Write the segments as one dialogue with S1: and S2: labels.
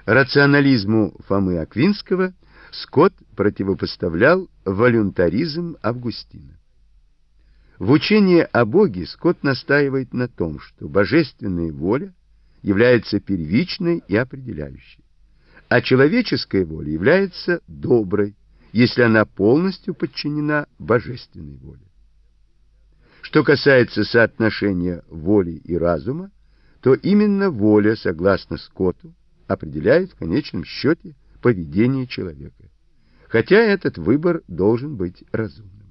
S1: Рационализму Фомы Аквинского Скотт противопоставлял волюнтаризм Августина. В учении о Боге Скотт настаивает на том, что божественная воля является первичной и определяющей, а человеческая воля является доброй, если она полностью подчинена божественной воле. Что касается соотношения воли и разума, то именно воля, согласно Скотту, определяет в конечном счете поведение человека, хотя этот выбор должен быть разумным.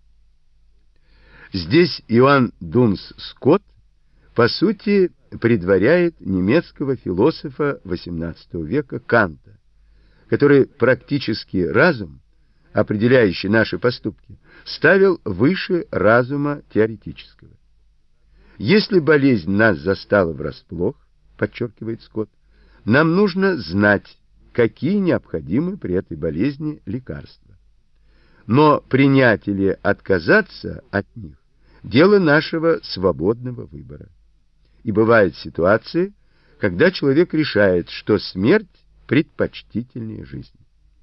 S1: Здесь Иоанн Дунс Скотт, по сути, предваряет немецкого философа XVIII века Канта, который практический разум, определяющий наши поступки, ставил выше разума теоретического. Если болезнь нас застала врасплох, подчеркивает Скотт, нам нужно знать, какие необходимы при этой болезни лекарства. Но принять или отказаться от них – дело нашего свободного выбора. И бывают ситуации, когда человек решает, что смерть предпочтительнее жизни.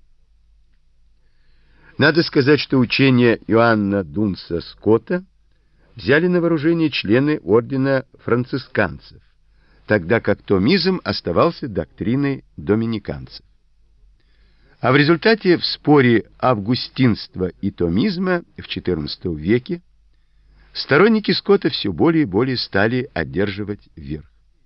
S1: Надо сказать, что учение Иоанна Дунса Скотта взяли на вооружение члены ордена францисканцев, тогда как томизм оставался доктриной доминиканцев. А в результате в споре августинства и томизма в XIV веке сторонники Скотта все более и более стали одерживать верх.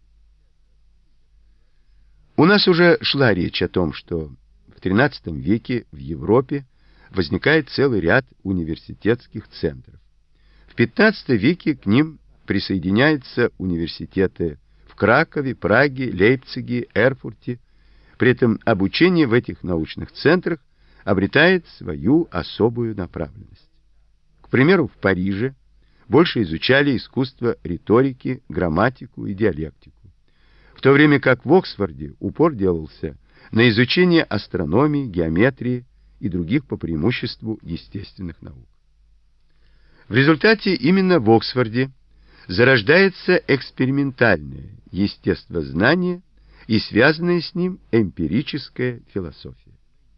S1: У нас уже шла речь о том, что в XIII веке в Европе возникает целый ряд университетских центров. В XV веке к ним присоединяются университеты в Кракове, Праге, Лейпциге, Эрфурте. При этом обучение в этих научных центрах обретает свою особую направленность. К примеру, в Париже больше изучали искусство риторики, грамматику и диалектику, в то время как в Оксфорде упор делался на изучение астрономии, геометрии и других по преимуществу естественных наук. В результате именно в Оксфорде зарождается экспериментальное естествознание и связанная с ним эмпирическая философия.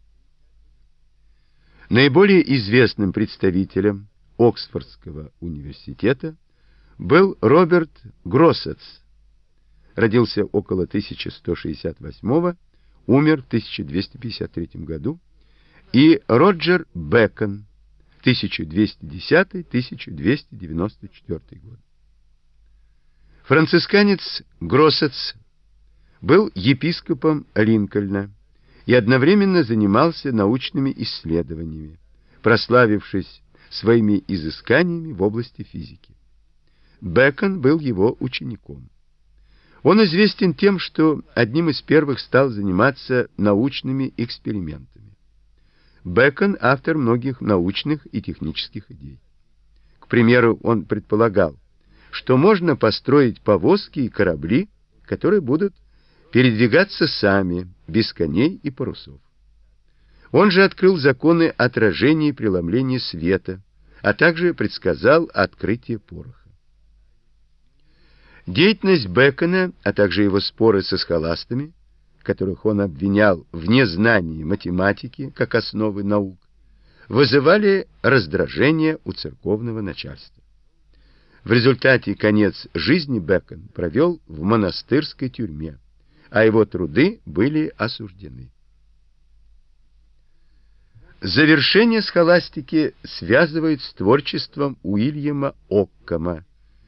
S1: Наиболее известным представителем Оксфордского университета был Роберт Гроссетс, родился около 1168, умер в 1253 году, и Роджер Бэкон, 1210-1294 год. Францисканец Гроссетс был епископом Линкольна и одновременно занимался научными исследованиями, прославившись своими изысканиями в области физики. Бэкон был его учеником. Он известен тем, что одним из первых стал заниматься научными экспериментами. Бэкон – автор многих научных и технических идей. К примеру, он предполагал, что можно построить повозки и корабли, которые будут передвигаться сами, без коней и парусов. Он же открыл законы отражения и преломления света, а также предсказал открытие пороха. Деятельность Бэкона, а также его споры со схоластами, которых он обвинял в незнании математики как основы наук, вызывали раздражение у церковного начальства. В результате конец жизни Бэкон провел в монастырской тюрьме, а его труды были осуждены. Завершение схоластики связывает с творчеством Уильяма Оккама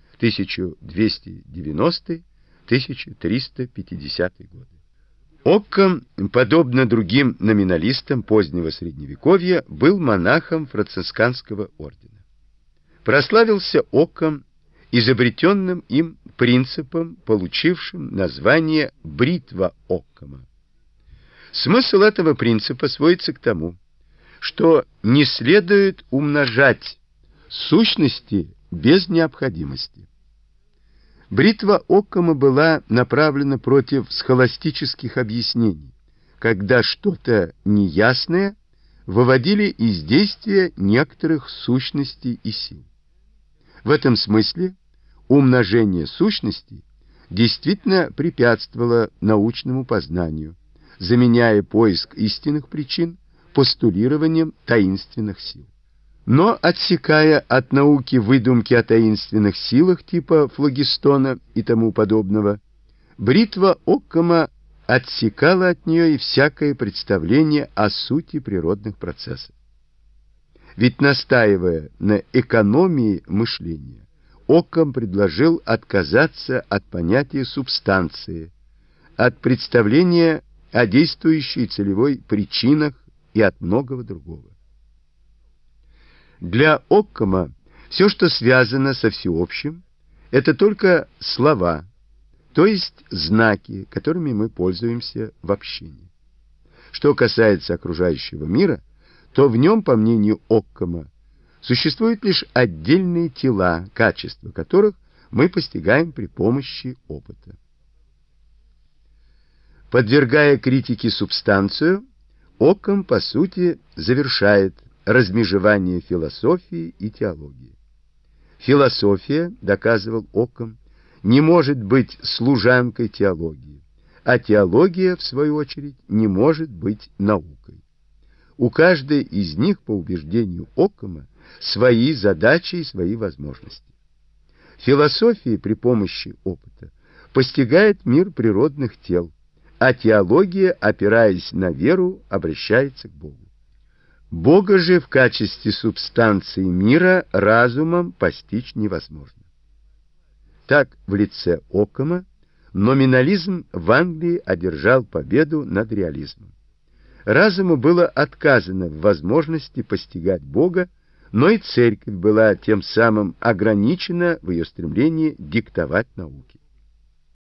S1: 1290-1350 годы. Оккам, подобно другим номиналистам позднего Средневековья, был монахом францисканского ордена. Прославился Оккам изобретенным им принципом, получившим название «бритва Оккама». Смысл этого принципа сводится к тому, что не следует умножать сущности без необходимости. Бритва Оккама была направлена против схоластических объяснений, когда что-то неясное выводили из действия некоторых сущностей и сил. В этом смысле умножение сущностей действительно препятствовало научному познанию, заменяя поиск истинных причин постулированием таинственных сил. Но отсекая от науки выдумки о таинственных силах типа флогистона и тому подобного, бритва Оккама отсекала от нее и всякое представление о сути природных процессов. Ведь, настаивая на экономии мышления, Оккам предложил отказаться от понятия субстанции, от представления о действующей целевой причинах и от многого другого. Для Оккама все, что связано со всеобщим, это только слова, то есть знаки, которыми мы пользуемся в общении. Что касается окружающего мира, то в нем, по мнению Оккама, существуют лишь отдельные тела, качества которых мы постигаем при помощи опыта. Подвергая критике субстанцию, Оккам, по сути, завершает размежевание философии и теологии. Философия, доказывал Оккам, не может быть служанкой теологии, а теология, в свою очередь, не может быть наукой. У каждой из них, по убеждению Оккама, свои задачи и свои возможности. Философия при помощи опыта постигает мир природных тел, а теология, опираясь на веру, обращается к Богу. Бога же в качестве субстанции мира разумом постичь невозможно. Так, в лице Оккама номинализм в Англии одержал победу над реализмом. Разуму было отказано в возможности постигать Бога, но и церковь была тем самым ограничена в ее стремлении диктовать науки.